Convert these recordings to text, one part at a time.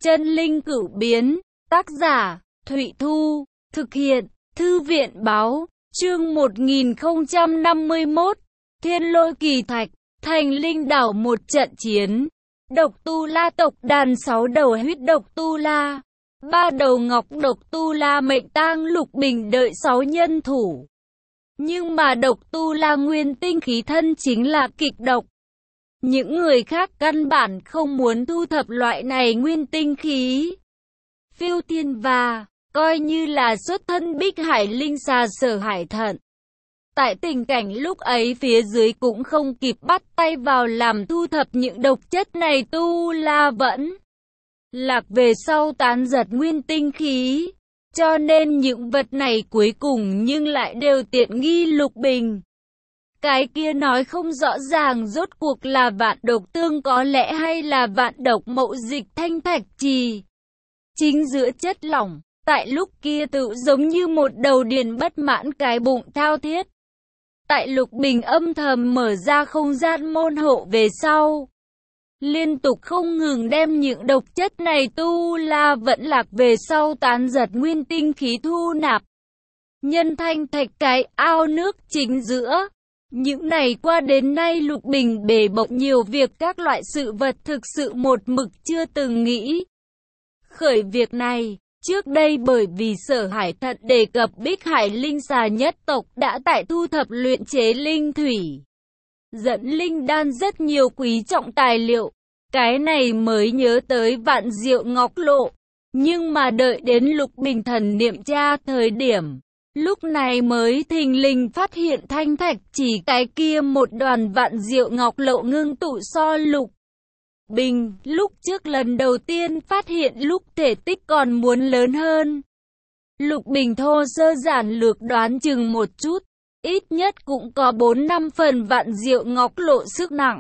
Chân linh cửu biến, tác giả, Thụy Thu, thực hiện, Thư viện báo, chương 1051, Thiên Lôi Kỳ Thạch, Thành Linh Đảo một trận chiến. Độc Tu La tộc đàn 6 đầu huyết độc Tu La, 3 đầu ngọc độc Tu La mệnh tang Lục Bình đợi 6 nhân thủ. Nhưng mà độc Tu La nguyên tinh khí thân chính là kịch độc. Những người khác căn bản không muốn thu thập loại này nguyên tinh khí. Phiêu Thiên và coi như là xuất thân Bích Hải Linh Xà Sở Hải Thận. Tại tình cảnh lúc ấy phía dưới cũng không kịp bắt tay vào làm thu thập những độc chất này, Tu La vẫn lạc về sau tán giật nguyên tinh khí. Cho nên những vật này cuối cùng nhưng lại đều tiện nghi Lục Bình. Cái kia nói không rõ ràng rốt cuộc là vạn độc tương có lẽ hay là vạn độc mậu dịch thanh thạch trì. Chính giữa chất lỏng, tại lúc kia tự giống như một đầu điền bất mãn cái bụng thao thiết. Tại Lục Bình âm thầm mở ra không gian môn hộ về sau, liên tục không ngừng đem những độc chất này Tu La vẫn lạc về sau tán giật nguyên tinh khí thu nạp. Nhân thanh thạch cái ao nước chính giữa. Những ngày qua đến nay Lục Bình bề bộn nhiều việc, các loại sự vật thực sự một mực chưa từng nghĩ khởi việc này. Trước đây bởi vì Sở Hải Thận đề cập Bích Hải Linh Xà nhất tộc đã tại thu thập luyện chế linh thủy, dẫn linh đan rất nhiều quý trọng tài liệu. Cái này mới nhớ tới Vạn Diệu Ngọc Lộ. Nhưng mà đợi đến Lục Bình thần niệm tra thời điểm, lúc này mới thình lình phát hiện thanh thạch chỉ cái kia một đoàn Vạn Diệu Ngọc Lộ ngưng tụ so Lục Bình lúc trước lần đầu tiên phát hiện lúc thể tích còn muốn lớn hơn. Lục Bình thô sơ giản lược đoán chừng một chút, ít nhất cũng có 4-5 phần Vạn Diệu Ngọc Lộ sức nặng.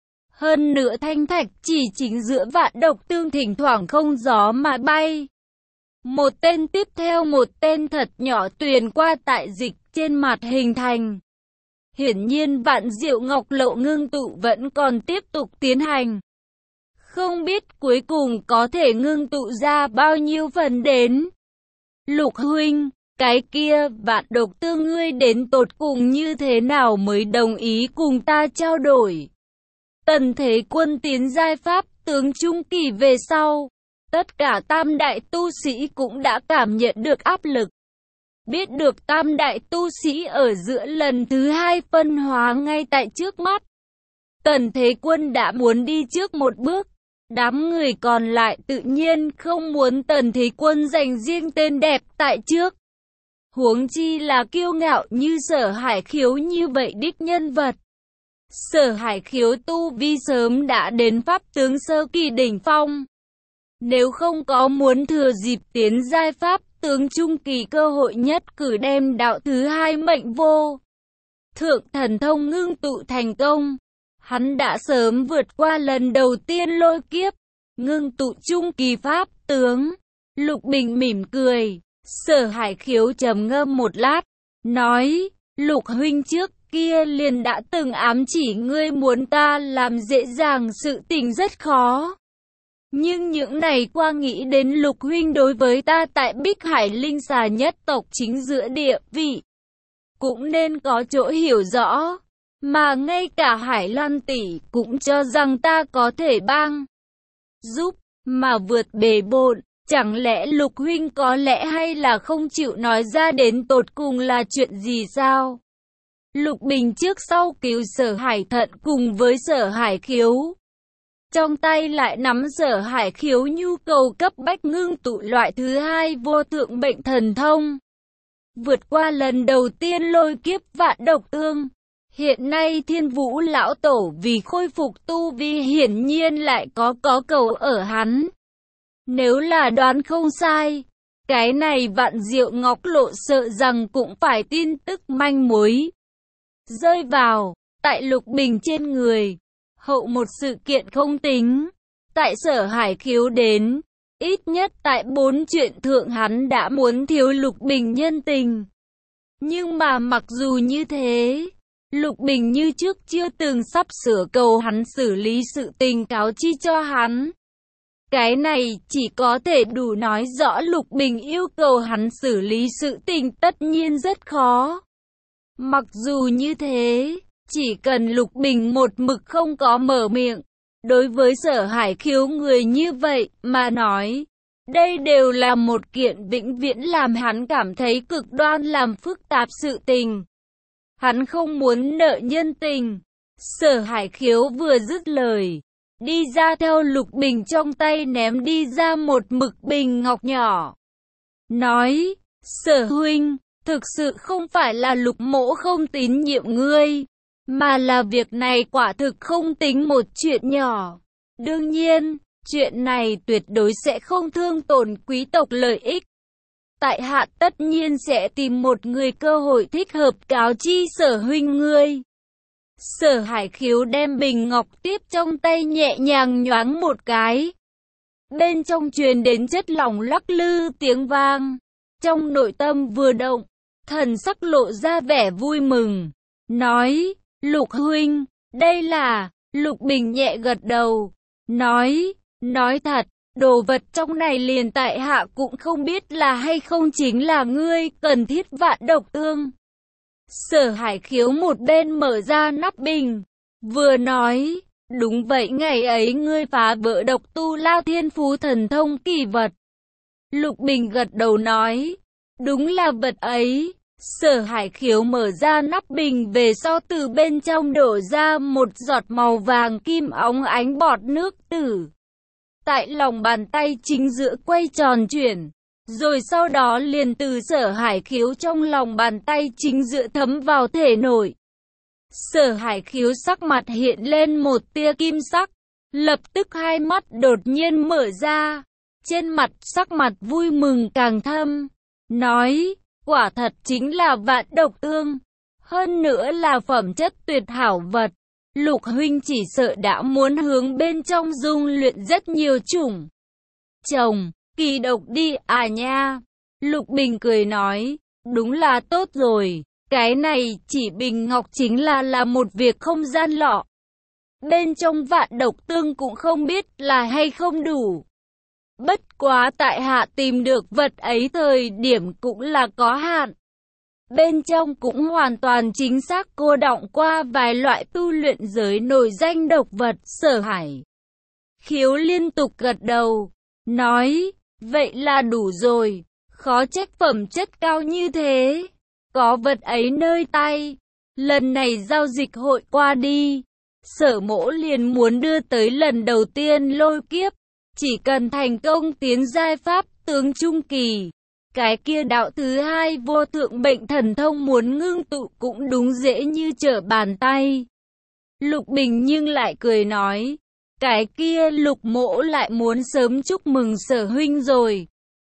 Hơn nữa thanh thạch chỉ chính giữa vạn độc tương thỉnh thoảng không gió mà bay. Một tên tiếp theo một tên thật nhỏ tuyền qua tại dịch trên mặt hình thành. Hiển nhiên Vạn Diệu Ngọc Lộ ngưng tụ vẫn còn tiếp tục tiến hành. Không biết cuối cùng có thể ngưng tụ ra bao nhiêu phần đến. Lục huynh, cái kia vạn độc tương ngươi đến tột cùng như thế nào mới đồng ý cùng ta trao đổi? Tần Thế Quân tiến giai pháp tướng trung kỳ về sau, tất cả tam đại tu sĩ cũng đã cảm nhận được áp lực. Biết được tam đại tu sĩ ở giữa lần thứ 2 phân hóa ngay tại trước mắt. Tần Thế Quân đã muốn đi trước một bước. Đám người còn lại tự nhiên không muốn Tần Thế Quân giành riêng tên đẹp tại trước. Huống chi là kiêu ngạo như Sở Hải Khiếu như vậy đích nhân vật. Sở Hải Khiếu tu vi sớm đã đến pháp tướng sơ kỳ đỉnh phong. Nếu không có muốn thừa dịp tiến giai pháp tướng trung kỳ cơ hội nhất cử đem đạo thứ 2 mệnh vô thượng thần thông ngưng tụ thành công, hắn đã sớm vượt qua lần đầu tiên lôi kiếp, ngưng tụ trung kỳ pháp tướng. Lục Bình mỉm cười, Sở Hải Khiếu trầm ngâm một lát, nói, Lục huynh trước kia liền đã từng ám chỉ ngươi muốn ta làm dễ dàng sự tình rất khó. Nhưng những ngày qua nghĩ đến Lục huynh đối với ta tại Bích Hải Linh Xà nhất tộc chính giữa địa vị, cũng nên có chỗ hiểu rõ. Mà ngay cả Hải Lan tỷ cũng cho rằng ta có thể帮giúp, mà vượt bề bộn. Chẳng lẽ Lục huynh có lẽ hay là không chịu nói ra đến tột cùng là chuyện gì sao? Lục Bình trước sau cứu Sở Hải Thận cùng với Sở Hải Khiếu. Trong tay lại nắm Sở Hải Khiếu nhu cầu cấp bách ngưng tụ loại thứ 2 vô thượng bệnh thần thông. Vượt qua lần đầu tiên lôi kiếp vạn độc tương. Hiện nay Thiên Vũ Lão Tổ vì khôi phục tu vi hiển nhiên lại có cầu ở hắn. Nếu là đoán không sai, cái này Vạn Diệu Ngọc Lộ sợ rằng cũng phải tin tức manh mối rơi vào tại Lục Bình trên người. Hậu một sự kiện không tính, tại Sở Hải Khiếu đến, ít nhất tại 4 chuyện thượng hắn đã muốn thiếu Lục Bình nhân tình. Nhưng mà mặc dù như thế, Lục Bình như trước chưa từng sắp sửa cầu hắn xử lý sự tình cáo chi cho hắn. Cái này chỉ có thể đủ nói rõ Lục Bình yêu cầu hắn xử lý sự tình tất nhiên rất khó. Mặc dù như thế, chỉ cần Lục Bình một mực không có mở miệng, đối với Sở Hải Khiếu người như vậy mà nói, đây đều là một kiện vĩnh viễn làm hắn cảm thấy cực đoan làm phức tạp sự tình. Hắn không muốn nợ nhân tình. Sở Hải Khiếu vừa dứt lời, đi ra theo Lục Bình trong tay ném đi ra một mực bình ngọc nhỏ. Nói, Sở huynh, thực sự không phải là Lục mỗ không tín nhiệm ngươi, mà là việc này quả thực không tính một chuyện nhỏ. Đương nhiên, chuyện này tuyệt đối sẽ không thương tổn quý tộc lợi ích. Tại hạ tất nhiên sẽ tìm một người cơ hội thích hợp cáo chi Sở huynh ngươi. Sở Hải Khiếu đem bình ngọc tiếp trong tay nhẹ nhàng nhoáng một cái. Bên trong truyền đến chất lỏng lắc lư tiếng vang. Trong nội tâm vừa động, thần sắc lộ ra vẻ vui mừng. Nói, Lục huynh, đây là... Lục Bình nhẹ gật đầu. Nói thật, đồ vật trong này liền tại hạ cũng không biết là hay không chính là ngươi cần thiết vạn độc tương. Sở Hải Khiếu một bên mở ra nắp bình, vừa nói, đúng vậy ngày ấy ngươi phá vỡ độc tu la thiên phú thần thông kỳ vật. Lục Bình gật đầu nói, đúng là vật ấy. Sở Hải Khiếu mở ra nắp bình về sau từ bên trong đổ ra một giọt màu vàng kim óng ánh bọt nước tử. Tại lòng bàn tay chính giữa quay tròn chuyển. Rồi sau đó liền từ Sở Hải Khiếu trong lòng bàn tay chính giữa thấm vào thể nội. Sở Hải Khiếu sắc mặt hiện lên một tia kim sắc. Lập tức hai mắt đột nhiên mở ra. Trên mặt sắc mặt vui mừng càng thâm. Nói, quả thật chính là vạn độc tương. Hơn nữa là phẩm chất tuyệt hảo vật. Lục huynh chỉ sợ đã muốn hướng bên trong dung luyện rất nhiều chủng trồng kỳ độc đi à nha. Lục Bình cười nói, đúng là tốt rồi, cái này chỉ bình ngọc chính là một việc không gian lọ. Bên trong vạn độc tương cũng không biết là hay không đủ. Bất quá tại hạ tìm được vật ấy thời điểm cũng là có hạn. Bên trong cũng hoàn toàn chính xác cô đọng qua vài loại tu luyện giới nổi danh độc vật. Sở Hải Khiếu liên tục gật đầu, nói, vậy là đủ rồi, khó trách phẩm chất cao như thế, có vật ấy nơi tay. Lần này giao dịch hội qua đi, Sở mỗ liền muốn đưa tới lần đầu tiên lôi kiếp, chỉ cần thành công tiến giai pháp tướng trung kỳ. Cái kia đạo thứ hai vô thượng bệnh thần thông muốn ngưng tụ cũng đúng dễ như trở bàn tay. Lục Bình nhưng lại cười nói, cái kia Lục mỗ lại muốn sớm chúc mừng Sở huynh rồi.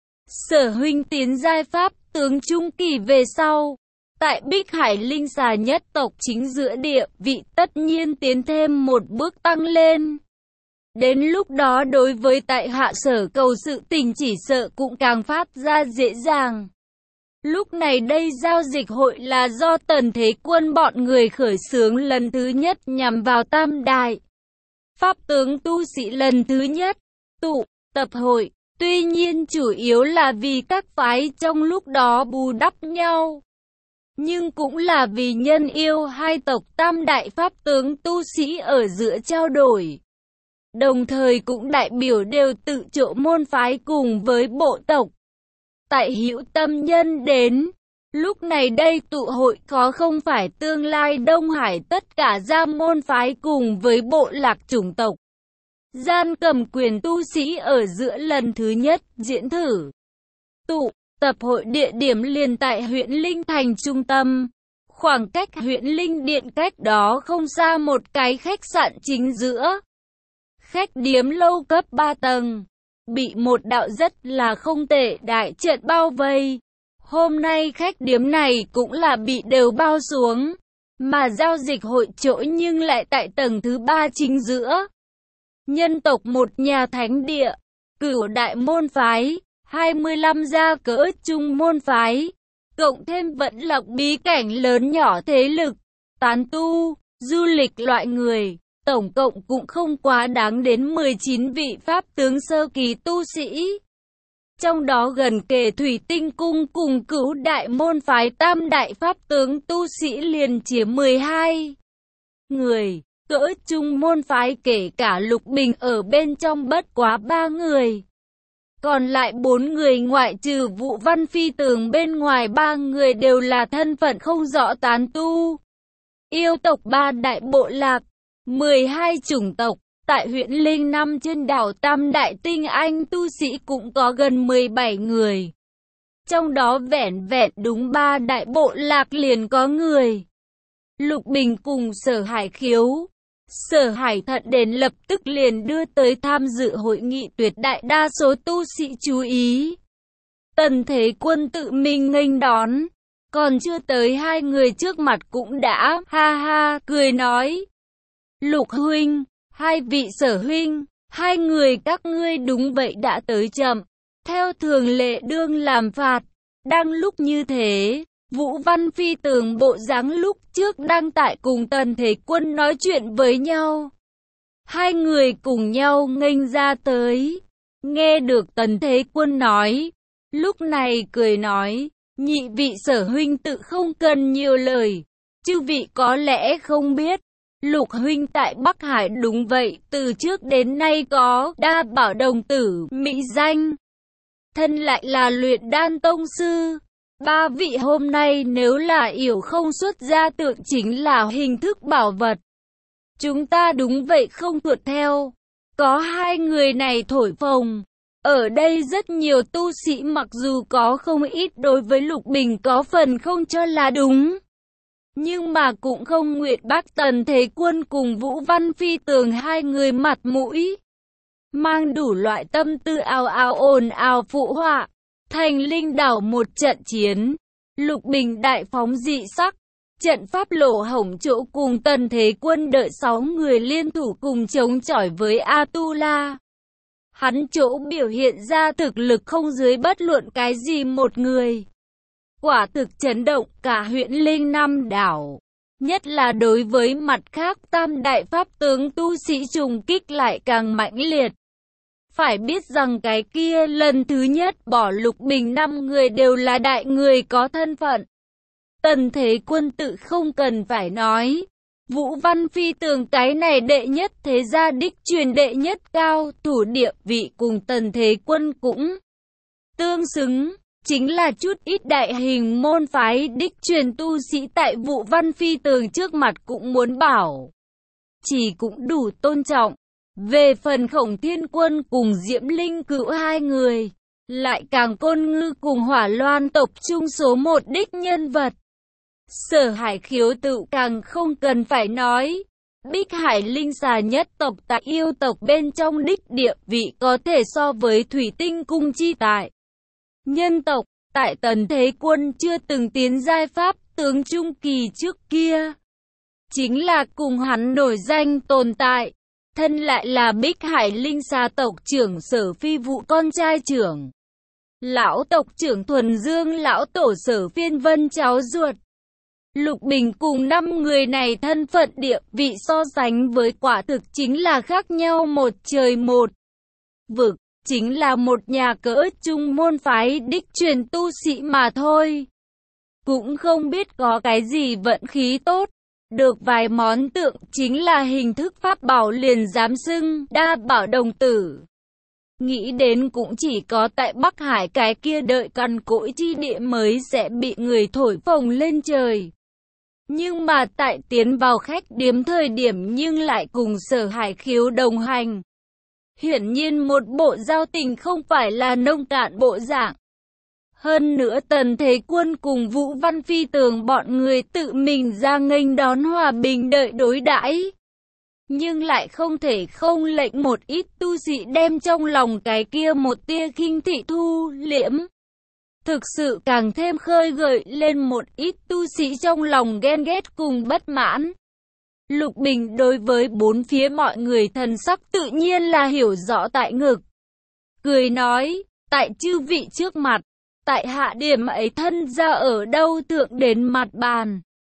Sở huynh tiến giai pháp tướng trung kỳ về sau, tại Bích Hải Linh Xà nhất tộc chính giữa địa vị tất nhiên tiến thêm một bước tăng lên. Đến lúc đó đối với tại hạ Sở cầu sự tình chỉ sợ cũng càng phát ra dễ dàng. Lúc này đây giao dịch hội là do Tần Thế Quân bọn người khởi xướng lần thứ nhất nhằm vào Tam Đại Pháp tướng tu sĩ lần thứ nhất tụ tập hội. Tuy nhiên chủ yếu là vì các phái trong lúc đó bù đắp nhau. Nhưng cũng là vì nhân yêu hai tộc Tam Đại Pháp tướng tu sĩ ở giữa trao đổi. Đồng thời cũng đại biểu đều tự chỗ môn phái cùng với bộ tộc. Tại hữu tâm nhân đến, lúc này đây tụ hội có không phải tương lai Đông Hải tất cả gia môn phái cùng với bộ lạc chủng tộc. Gian cầm quyền tu sĩ ở giữa lần thứ nhất diễn thử. Tụ tập hội địa điểm liền tại huyện Linh Thành trung tâm. Khoảng cách huyện Linh Điện cách đó không xa một cái khách sạn chính giữa. Khách điếm lâu cấp 3 tầng, bị một đạo rất là không tệ đại trận bao vây. Hôm nay khách điếm này cũng là bị đều bao xuống, mà giao dịch hội chỗ nhưng lại tại tầng thứ 3 chính giữa. Nhân tộc một nhà thánh địa, Cửu đại môn phái, 25 gia cỡ trung môn phái, cộng thêm vẫn lộc bí cảnh lớn nhỏ thế lực, tán tu, du lịch loại người, tổng cộng cũng không quá đáng đến 19 vị pháp tướng sơ kỳ tu sĩ. Trong đó gần kề Thủy Tinh Cung cùng Cửu Đại môn phái tam đại pháp tướng tu sĩ liền chiếm 12 người, cỡ trung môn phái kể cả Lục Bình ở bên trong bất quá 3 người. Còn lại 4 người ngoại trừ Vũ Văn Phi Tường bên ngoài 3 người đều là thân phận không rõ tán tu. Yêu tộc 3 đại bộ lạc, 12 chủng tộc, tại huyện Linh Năm trên đảo Tam Đại tinh anh tu sĩ cũng có gần 17 người. Trong đó vẻn vẹn đúng 3 đại bộ lạc liền có người. Lục Bình cùng Sở Hải Khiếu, Sở Hải Thận đến lập tức liền đưa tới tham dự hội nghị tuyệt đại đa số tu sĩ chú ý. Tần Thế Quân tự mình nghênh đón, còn chưa tới 2 người trước mặt cũng đã ha ha cười nói: Lục huynh, 2 vị Sở huynh, 2 người các ngươi đúng vậy đã tới chậm. Theo thường lệ đương làm phạt. Đang lúc như thế, Vũ Văn Phi Tường bộ dáng lúc trước đang tại cùng Tần Thế Quân nói chuyện với nhau. 2 người cùng nhau nghênh ra tới. Nghe được Tần Thế Quân nói, lúc này cười nói: nhị vị Sở huynh tự không cần nhiều lời. Chư vị có lẽ không biết, Lục huynh tại Bắc Hải đúng vậy, từ trước đến nay có đa bảo đồng tử, mỹ danh. Thân lại là luyện đan tông sư. 3 vị hôm nay nếu là yểu không xuất ra tượng chính là hình thức bảo vật. Chúng ta đúng vậy không thuận theo. Có 2 người này thổi phồng. Ở đây rất nhiều tu sĩ mặc dù có không ít đối với Lục Bình có phần không cho là đúng. Nhưng mà cũng không nguyện bác Tần Thế Quân cùng Vũ Văn Phi Tường 2 người mặt mũi. Mang đủ loại tâm tư ào ào ồn ào phụ họa. Thành Linh đảo một trận chiến. Lục Bình đại phóng dị sắc. Trận pháp lỗ hổng chỗ cùng Tần Thế Quân đợi 6 người liên thủ cùng chống chọi với Atula. Hắn chỗ biểu hiện ra thực lực không dưới bất luận cái gì một người. Quả thực chấn động cả huyện Linh Năm đảo. Nhất là đối với mặt khác tam đại pháp tướng tu sĩ trùng kích lại càng mãnh liệt. Phải biết rằng cái kia lần thứ nhất bỏ Lục Bình 5 người đều là đại người có thân phận. Tần Thế Quân tự không cần phải nói. Vũ Văn Phi Tường cái này đệ nhất thế gia đích truyền đệ nhất cao thủ địa vị cùng Tần Thế Quân cũng tương xứng. Chính là chút ít đại hình môn phái đích truyền tu sĩ tại Vũ Văn Phi Tường trước mặt cũng muốn bảo. Chỉ cũng đủ tôn trọng. Về phần Khổng Thiên Quân cùng Diễm Linh Cữu 2 người, lại càng Côn Ngư cùng Hỏa Loan tộc trung số 1 đích nhân vật. Sở Hải Khiếu tự càng không cần phải nói. Bích Hải Linh xà nhất tộc tại yêu tộc bên trong đích địa vị có thể so với Thủy Tinh Cung chi tại. Nhân tộc, tại Tần Thế Quân chưa từng tiến giai pháp tướng trung kỳ trước kia. Chính là cùng hắn nổi danh tồn tại. Thân lại là Bích Hải Linh xà tộc trưởng Sở Phi Vụ con trai trưởng. Lão tộc trưởng Thuần Dương lão tổ Sở Phiên Vân cháu ruột. Lục Bình cùng 5 người này thân phận địa vị so sánh với quả thực chính là khác nhau một trời một vực. Chính là một nhà cỡ trung môn phái đích truyền tu sĩ mà thôi. Cũng không biết có cái gì vận khí tốt. Được vài món tượng chính là hình thức pháp bảo liền dám xưng đa bảo đồng tử. Nghĩ đến cũng chỉ có tại Bắc Hải cái kia đợi cằn cỗi chi địa mới sẽ bị người thổi phồng lên trời. Nhưng mà tại tiến vào khách điếm thời điểm nhưng lại cùng Sở Hải Khiếu đồng hành. Hiển nhiên một bộ giao tình không phải là nông cạn bộ dạng. Hơn nữa Tần Thế Quân cùng Vũ Văn Phi Tường bọn người tự mình ra nghênh đón hòa bình đợi đối đãi. Nhưng lại không thể không lệnh một ít tu sĩ đem trong lòng cái kia một tia khinh thị thu liễm. Thực sự càng thêm khơi gợi lên một ít tu sĩ trong lòng ghen ghét cùng bất mãn. Lục Bình đối với bốn phía mọi người thần sắc tự nhiên là hiểu rõ tại ngực. Cười nói, tại chư vị trước mặt, tại hạ điểm ấy thân ra ở đâu thượng đến mặt bàn.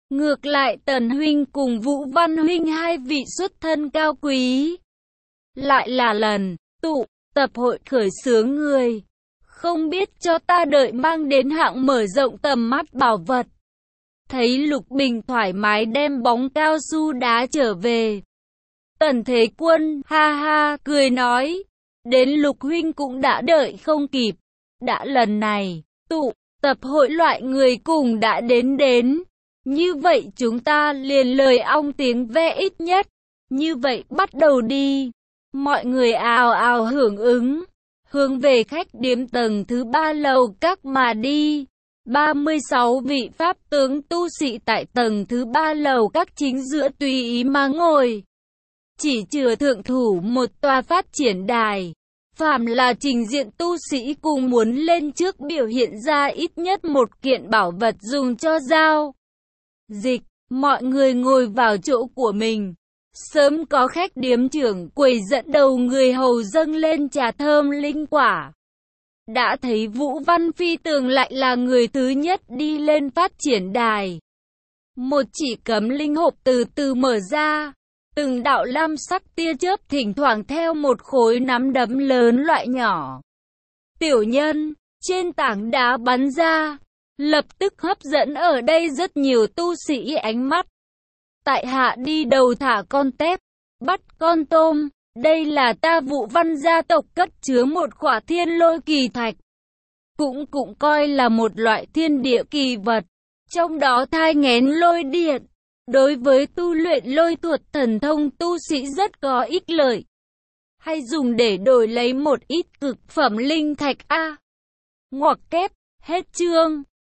Ngược lại Tần huynh cùng Vũ Văn huynh hai vị xuất thân cao quý, lại là lần tụ tập hội khởi xướng người, không biết cho ta đợi mang đến hạng mở rộng tầm mắt bảo vật. Thấy Lục Bình thoải mái đem bóng cao su đá trở về, Tần Thế Quân ha ha cười nói, đến Lục huynh cũng đã đợi không kịp, đã lần này tụ tập hội loại người cùng đã đến, như vậy chúng ta liền lời ong tiếng ve ít nhất, như vậy bắt đầu đi. Mọi người ào ào hưởng ứng, hướng về khách điếm tầng thứ 3 lầu các mà đi. 36 vị pháp tướng tu sĩ tại tầng thứ 3 lầu các chính giữa tùy ý mà ngồi. Chỉ chừa thượng thủ một tòa phát triển đài. Phàm là trình diện tu sĩ cùng muốn lên trước biểu hiện ra ít nhất một kiện bảo vật dùng cho giao dịch. Mọi người ngồi vào chỗ của mình. Sớm có khách điếm trưởng quầy dẫn đầu người hầu dâng lên trà thơm linh quả. Đã thấy Vũ Văn Phi Tường lại là người thứ nhất đi lên phát triển đài. Một chỉ cấm linh hộp từ từ mở ra. Từng đạo lam sắc tia chớp thỉnh thoảng theo một khối nắm đấm lớn loại nhỏ. Tiểu nhân, trên tảng đá bắn ra, lập tức hấp dẫn ở đây rất nhiều tu sĩ ánh mắt. Tại hạ đi đầu thả con tép, bắt con tôm, đây là ta Vũ Văn gia tộc cất chứa một khỏa thiên lôi kỳ thạch. Cũng coi là một loại thiên địa kỳ vật, trong đó thai nghén lôi điện. Đối với tu luyện lôi thuật thần thông tu sĩ rất có ích lợi. Hay dùng để đổi lấy một ít cực phẩm linh thạch a. Ngoặc kép, hết chương.